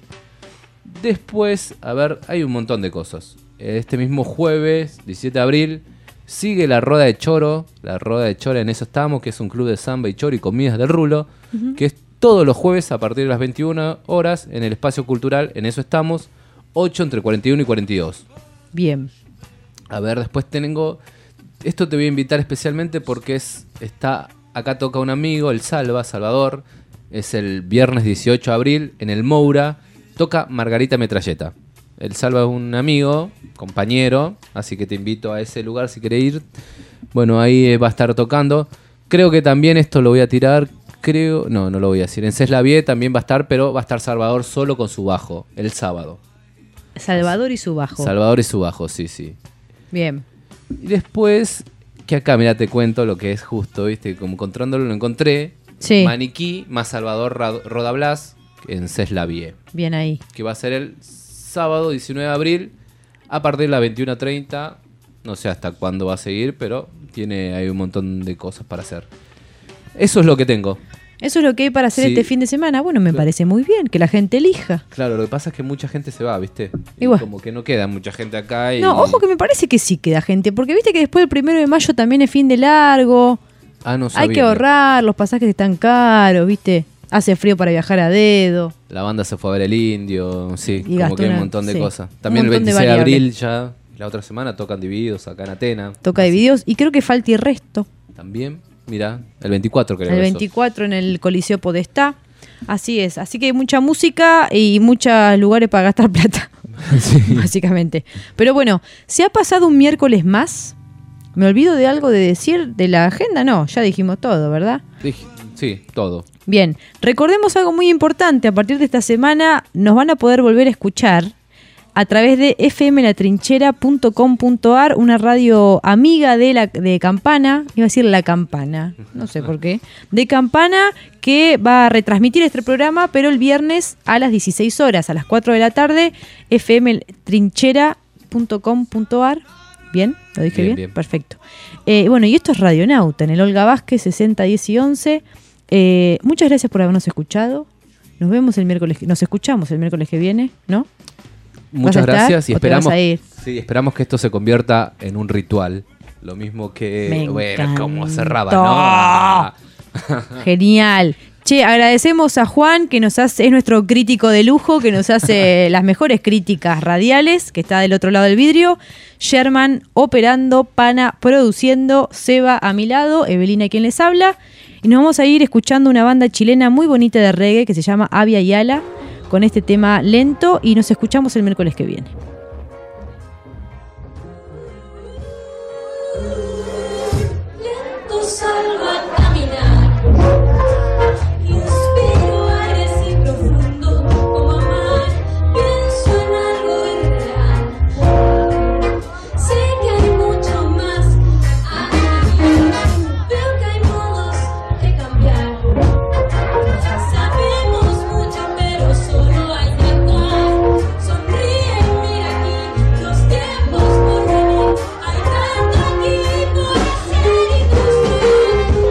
Después, a ver, hay un montón de cosas. Este mismo jueves, diecisiete de abril, sigue la Roda de Choro. La Roda de Choro, en eso estamos, que es un club de samba y choro y comidas del rulo, Ujú. que es todos los jueves a partir de las veintiuna horas en el espacio cultural. En eso estamos, ocho entre cuarenta y uno y cuarenta y dos. Bien. A ver, después tengo... Esto te voy a invitar especialmente porque es está acá toca un amigo, el Salva, Salvador. Es el viernes dieciocho de abril en el Moura. Toca Margarita Metralleta. El Salva es un amigo, compañero, así que te invito a ese lugar si querés ir. Bueno, ahí eh, va a estar tocando. Creo que también esto lo voy a tirar, creo... No, no lo voy a decir. En Ceslavie también va a estar, pero va a estar Salvador solo con su bajo, el sábado. Salvador y su bajo. Salvador y su bajo, sí, sí. Bien. Y después, que acá, mira, te cuento lo que es justo, ¿viste? Como encontrándolo, lo encontré. Sí. Maniquí más Salvador Ra- Rodablas en Ceslavie. Bien ahí. Que va a ser el sábado diecinueve de abril a partir de las veintiuna treinta. No sé hasta cuándo va a seguir, pero tiene hay un montón de cosas para hacer. Eso es lo que tengo. Eso es lo que hay para hacer Sí. este fin de semana. Bueno, me parece muy bien que la gente elija. Claro, lo que pasa es que mucha gente se va, ¿viste? Y Igual. como que no queda mucha gente acá. Y... No, ojo que me parece que sí queda gente, porque viste que después del primero de mayo también es fin de largo. Ah, no Hay sabía. que ahorrar, los pasajes están caros, viste. Hace frío para viajar a dedo. La banda se fue a ver el indio, sí, Y como gastó que hay un una- montón de sí, cosas. un También el montón de veintiséis de abril variables. ya, la otra semana tocan Divididos acá en Atena. Toca de videos y creo que falta y resto. También, mira, el veinticuatro creo. El eso. veinticuatro en el Coliseo Podestá. Así es. Así que hay mucha música y muchos lugares para gastar plata. Básicamente. Pero bueno, ¿se ha pasado un miércoles más? ¿Me olvido de algo de decir de la agenda? No, ya dijimos todo, ¿verdad? Dije- Sí, todo. Bien, recordemos algo muy importante. A partir de esta semana nos van a poder volver a escuchar a través de f m la trinchera punto com punto a r, una radio amiga de la de Campana, iba a decir La Campana, no sé por qué, de Campana, que va a retransmitir este programa, pero el viernes a las dieciséis horas, a las cuatro de la tarde, f m trinchera punto com punto a r, ¿Bien? ¿Lo dije Bien, bien? bien. Perfecto. Eh, bueno, y esto es Radionauta, en el Olga Vázquez sesenta, diez y once. Eh, muchas gracias por habernos escuchado. Nos vemos el miércoles, nos escuchamos el miércoles que viene, ¿no? Muchas ¿Vas a estar gracias y o te vas esperamos, a ir? sí, esperamos que esto se convierta en un ritual. Lo mismo que, Me bueno, como encantó. cerraba, ¿no? Genial. Che, agradecemos a Juan, que nos hace, es nuestro crítico de lujo, que nos hace las mejores críticas radiales, que está del otro lado del vidrio. Sherman operando, Pana produciendo, Seba a mi lado, Evelina quien les habla. Y nos vamos a ir escuchando una banda chilena muy bonita de reggae que se llama Avia Yala, con este tema lento, y nos escuchamos el miércoles que viene. Lento salgo a caminar, inspiro aire así profundo como amar, pienso en algo irreal, sé que hay mucho más aquí, veo que hay modos de cambiar, sabemos mucho pero solo hay que actuar, sonríe, mira aquí, los tiempos por venir, hay tanto aquí por hacer y construir.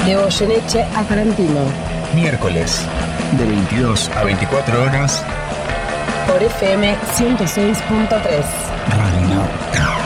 De Goyeneche a Tarantino. Miércoles, de veintidós a veinticuatro horas. Por F M ciento seis punto tres. Radio Nauta.